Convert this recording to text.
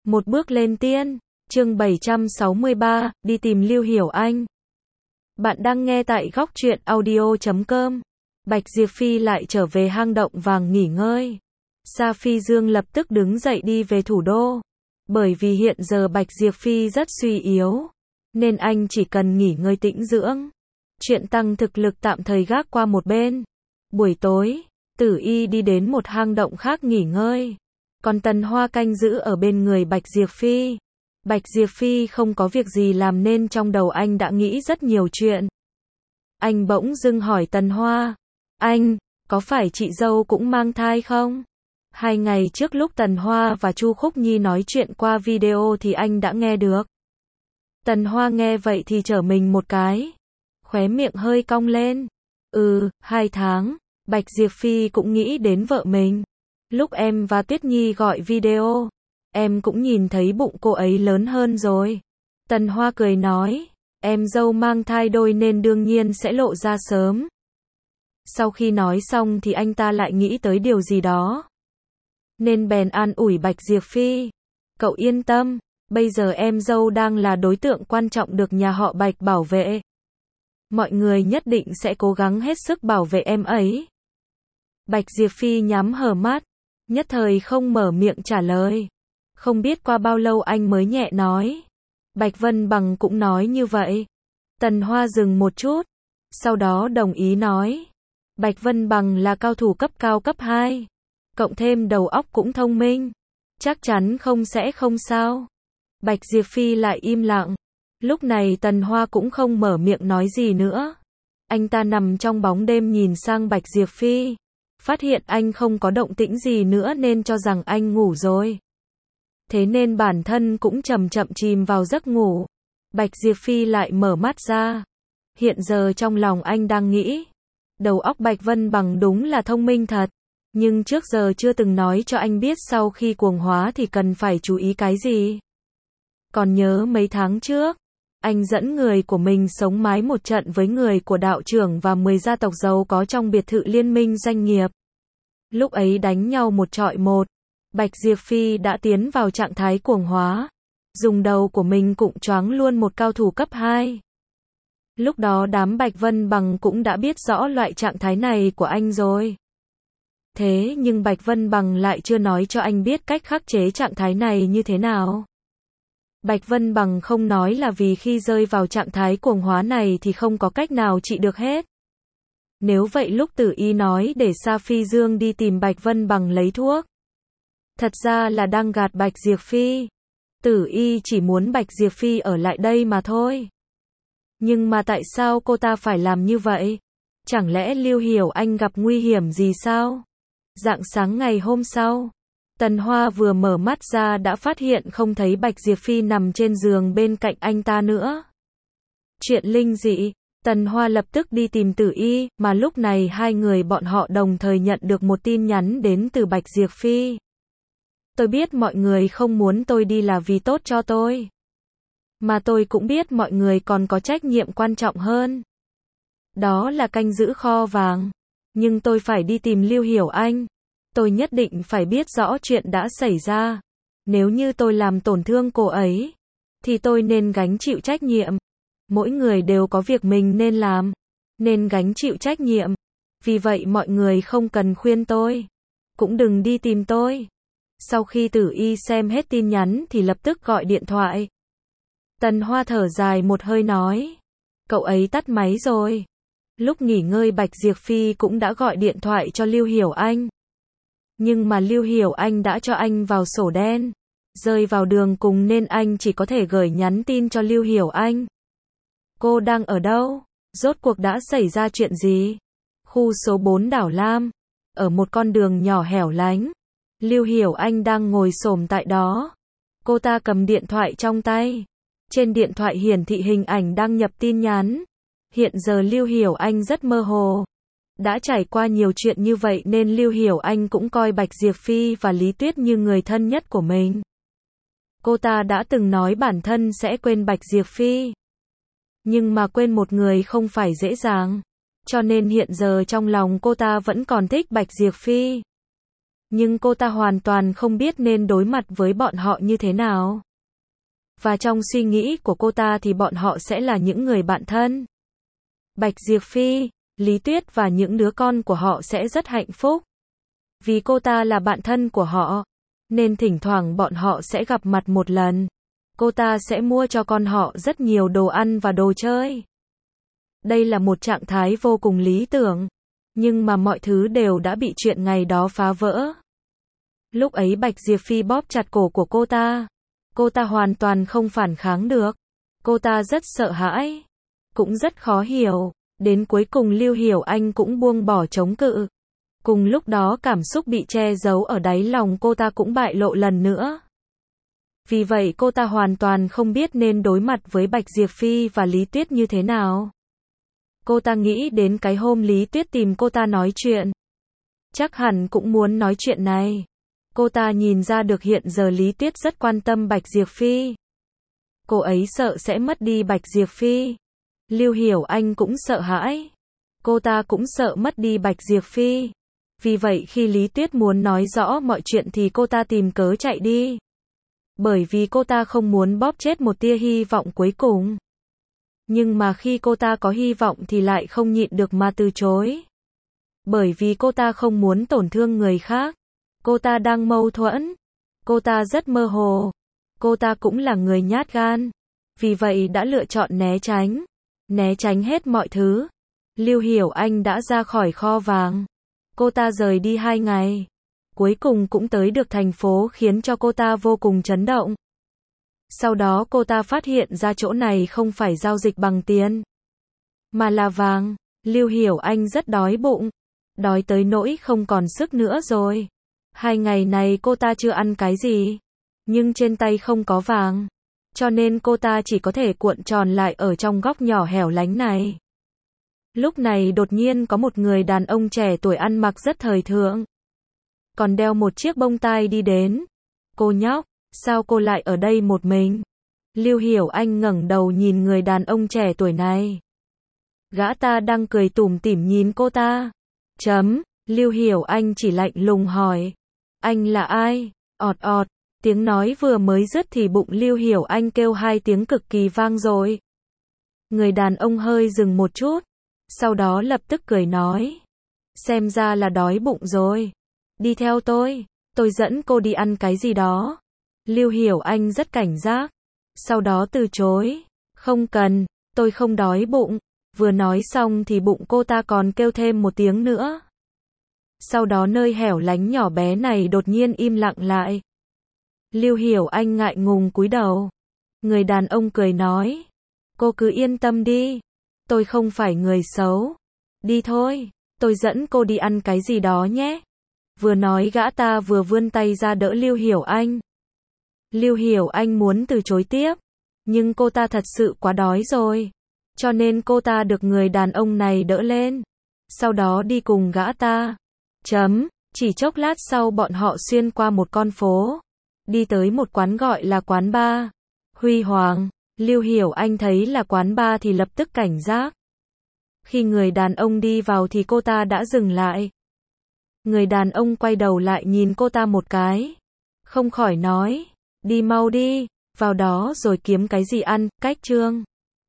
Một bước lên tiên, chương 763, đi tìm Lưu Hiểu Anh. Bạn đang nghe tại góc truyện audio.com. Bạch Diệp Phi lại trở về hang động vàng nghỉ ngơi. Sa Phi Dương lập tức đứng dậy đi về thủ đô. Bởi vì hiện giờ Bạch Diệp Phi rất suy yếu, nên anh chỉ cần nghỉ ngơi tĩnh dưỡng. Chuyện tăng thực lực tạm thời gác qua một bên. Buổi tối, Tử Y đi đến một hang động khác nghỉ ngơi. Còn Tần Hoa canh giữ ở bên người Bạch Diệp Phi. Bạch Diệp Phi không có việc gì làm nên trong đầu anh đã nghĩ rất nhiều chuyện. Anh bỗng dưng hỏi Tần Hoa, anh, có phải chị dâu cũng mang thai không? 2 ngày trước lúc Tần Hoa và Chu Khúc Nhi nói chuyện qua video thì anh đã nghe được. Tần Hoa nghe vậy thì trở mình một cái. Khóe miệng hơi cong lên. 2 tháng. Bạch Diệp Phi cũng nghĩ đến vợ mình. Lúc em và Tuyết Nhi gọi video, em cũng nhìn thấy bụng cô ấy lớn hơn rồi. Tần Hoa cười nói, em dâu mang thai đôi nên đương nhiên sẽ lộ ra sớm. Sau khi nói xong thì anh ta lại nghĩ tới điều gì đó, nên bèn an ủi Bạch Diệp Phi. Cậu yên tâm, bây giờ em dâu đang là đối tượng quan trọng được nhà họ Bạch bảo vệ. Mọi người nhất định sẽ cố gắng hết sức bảo vệ em ấy. Bạch Diệp Phi nhắm hờ mắt, nhất thời không mở miệng trả lời. Không biết qua bao lâu anh mới nhẹ nói, Bạch Vân Bằng cũng nói như vậy. Tần Hoa dừng một chút, sau đó đồng ý nói, Bạch Vân Bằng là cao thủ cấp cao cấp 2, cộng thêm đầu óc cũng thông minh, chắc chắn sẽ không sao. Bạch Diệp Phi lại im lặng. Lúc này Tần Hoa cũng không mở miệng nói gì nữa. Anh ta nằm trong bóng đêm nhìn sang Bạch Diệp Phi, phát hiện anh không có động tĩnh gì nữa nên cho rằng anh ngủ rồi. Thế nên bản thân cũng chậm chậm chìm vào giấc ngủ. Bạch Diệp Phi lại mở mắt ra. Hiện giờ trong lòng anh đang nghĩ, đầu óc Bạch Vân Bằng đúng là thông minh thật, nhưng trước giờ chưa từng nói cho anh biết sau khi cuồng hóa thì cần phải chú ý cái gì. Còn nhớ mấy tháng trước, anh dẫn người của mình sống mái một trận với người của đạo trưởng và 10 gia tộc giàu có trong biệt thự liên minh doanh nghiệp. Lúc ấy đánh nhau một trọi một, Bạch Diệp Phi đã tiến vào trạng thái cuồng hóa, dùng đầu của mình cụng choáng luôn một cao thủ cấp 2. Lúc đó đám Bạch Vân Bằng cũng đã biết rõ loại trạng thái này của anh rồi. Thế nhưng Bạch Vân Bằng lại chưa nói cho anh biết cách khắc chế trạng thái này như thế nào. Bạch Vân Bằng không nói là vì khi rơi vào trạng thái cuồng hóa này thì không có cách nào trị được hết. Nếu vậy lúc Tử Y nói để Sa Phi Dương đi tìm Bạch Vân Bằng lấy thuốc, thật ra là đang gạt Bạch Diệp Phi. Tử Y chỉ muốn Bạch Diệp Phi ở lại đây mà thôi. Nhưng mà tại sao cô ta phải làm như vậy? Chẳng lẽ Lưu Hiểu Anh gặp nguy hiểm gì sao? Rạng sáng ngày hôm sau, Tần Hoa vừa mở mắt ra đã phát hiện không thấy Bạch Diệp Phi nằm trên giường bên cạnh anh ta nữa. Chuyện linh dị, Tần Hoa lập tức đi tìm Tử Y, mà lúc này hai người bọn họ đồng thời nhận được một tin nhắn đến từ Bạch Diệp Phi. Tôi biết mọi người không muốn tôi đi là vì tốt cho tôi. Mà tôi cũng biết mọi người còn có trách nhiệm quan trọng hơn. Đó là canh giữ kho vàng. Nhưng tôi phải đi tìm Lưu Hiểu Anh. Tôi nhất định phải biết rõ chuyện đã xảy ra. Nếu như tôi làm tổn thương cô ấy, thì tôi nên gánh chịu trách nhiệm. Mỗi người đều có việc mình nên làm, nên gánh chịu trách nhiệm. Vì vậy mọi người không cần khuyên tôi, cũng đừng đi tìm tôi. Sau khi Tử Y xem hết tin nhắn thì lập tức gọi điện thoại. Tần Hoa thở dài một hơi nói, cậu ấy tắt máy rồi. Lúc nghỉ ngơi Bạch Diệp Phi cũng đã gọi điện thoại cho Lưu Hiểu Anh. Nhưng mà Lưu Hiểu Anh đã cho anh vào sổ đen, rơi vào đường cùng nên anh chỉ có thể gửi nhắn tin cho Lưu Hiểu Anh. Cô đang ở đâu? Rốt cuộc đã xảy ra chuyện gì? Khu số 4 Đảo Lam, ở một con đường nhỏ hẻo lánh. Lưu Hiểu Anh đang ngồi xổm tại đó. Cô ta cầm điện thoại trong tay. Trên điện thoại hiển thị hình ảnh đăng nhập tin nhắn. Hiện giờ Lưu Hiểu Anh rất mơ hồ. Đã trải qua nhiều chuyện như vậy nên Lưu Hiểu Anh cũng coi Bạch Diệp Phi và Lý Tuyết như người thân nhất của mình. Cô ta đã từng nói bản thân sẽ quên Bạch Diệp Phi. Nhưng mà quên một người không phải dễ dàng. Cho nên hiện giờ trong lòng cô ta vẫn còn thích Bạch Diệp Phi. Nhưng cô ta hoàn toàn không biết nên đối mặt với bọn họ như thế nào. Và trong suy nghĩ của cô ta thì bọn họ sẽ là những người bạn thân. Bạch Diệp Phi, Lý Tuyết và những đứa con của họ sẽ rất hạnh phúc. Vì cô ta là bạn thân của họ, nên thỉnh thoảng bọn họ sẽ gặp mặt một lần. Cô ta sẽ mua cho con họ rất nhiều đồ ăn và đồ chơi. Đây là một trạng thái vô cùng lý tưởng. Nhưng mà mọi thứ đều đã bị chuyện ngày đó phá vỡ. Lúc ấy Bạch Diệp Phi bóp chặt cổ của cô ta. Cô ta hoàn toàn không phản kháng được. Cô ta rất sợ hãi. Cũng rất khó hiểu. Đến cuối cùng Lưu Hiểu Anh cũng buông bỏ chống cự. Cùng lúc đó cảm xúc bị che giấu ở đáy lòng cô ta cũng bại lộ lần nữa. Vì vậy cô ta hoàn toàn không biết nên đối mặt với Bạch Diệp Phi và Lý Tuyết như thế nào. Cô ta nghĩ đến cái hôm Lý Tuyết tìm cô ta nói chuyện. Chắc hẳn cũng muốn nói chuyện này. Cô ta nhìn ra được hiện giờ Lý Tuyết rất quan tâm Bạch Diệp Phi. Cô ấy sợ sẽ mất đi Bạch Diệp Phi. Lưu Hiểu Anh cũng sợ hãi. Cô ta cũng sợ mất đi Bạch Diệp Phi. Vì vậy khi Lý Tuyết muốn nói rõ mọi chuyện thì cô ta tìm cớ chạy đi. Bởi vì cô ta không muốn bóp chết một tia hy vọng cuối cùng. Nhưng mà khi cô ta có hy vọng thì lại không nhịn được mà từ chối. Bởi vì cô ta không muốn tổn thương người khác. Cô ta đang mâu thuẫn. Cô ta rất mơ hồ. Cô ta cũng là người nhát gan. Vì vậy đã lựa chọn né tránh. Né tránh hết mọi thứ. Lưu Hiểu Anh đã ra khỏi kho vàng. Cô ta rời đi 2 ngày. Cuối cùng cũng tới được thành phố khiến cho cô ta vô cùng chấn động. Sau đó cô ta phát hiện ra chỗ này không phải giao dịch bằng tiền, mà là vàng. Lưu Hiểu Anh rất đói bụng. Đói tới nỗi không còn sức nữa rồi. 2 ngày này cô ta chưa ăn cái gì. Nhưng trên tay không có vàng. Cho nên cô ta chỉ có thể cuộn tròn lại ở trong góc nhỏ hẻo lánh này. Lúc này đột nhiên có một người đàn ông trẻ tuổi ăn mặc rất thời thượng. Còn đeo một chiếc bông tai đi đến. Cô nhóc, sao cô lại ở đây một mình? Lưu Hiểu Anh ngẩng đầu nhìn người đàn ông trẻ tuổi này. Gã ta đang cười tủm tỉm nhìn cô ta. Lưu Hiểu Anh chỉ lạnh lùng hỏi. Anh là ai? Ọt ọt. Tiếng nói vừa mới dứt thì bụng Lưu Hiểu Anh kêu 2 tiếng cực kỳ vang dội. Người đàn ông hơi dừng một chút. Sau đó lập tức cười nói. Xem ra là đói bụng rồi. Đi theo tôi dẫn cô đi ăn cái gì đó. Lưu Hiểu Anh rất cảnh giác. Sau đó từ chối. Không cần, tôi không đói bụng. Vừa nói xong thì bụng cô ta còn kêu thêm một tiếng nữa. Sau đó nơi hẻo lánh nhỏ bé này đột nhiên im lặng lại. Lưu Hiểu Anh ngại ngùng cúi đầu. Người đàn ông cười nói. Cô cứ yên tâm đi. Tôi không phải người xấu. Đi thôi, tôi dẫn cô đi ăn cái gì đó nhé. Vừa nói gã ta vừa vươn tay ra đỡ Lưu Hiểu Anh. Lưu Hiểu Anh muốn từ chối tiếp. Nhưng cô ta thật sự quá đói rồi. Cho nên cô ta được người đàn ông này đỡ lên. Sau đó đi cùng gã ta. Chỉ chốc lát sau bọn họ xuyên qua một con phố. Đi tới một quán gọi là quán bar. Huy Hoàng. Lưu Hiểu Anh thấy là quán bar thì lập tức cảnh giác. Khi người đàn ông đi vào thì cô ta đã dừng lại. Người đàn ông quay đầu lại nhìn cô ta một cái. Không khỏi nói. Đi mau đi, vào đó rồi kiếm cái gì ăn, cách chương.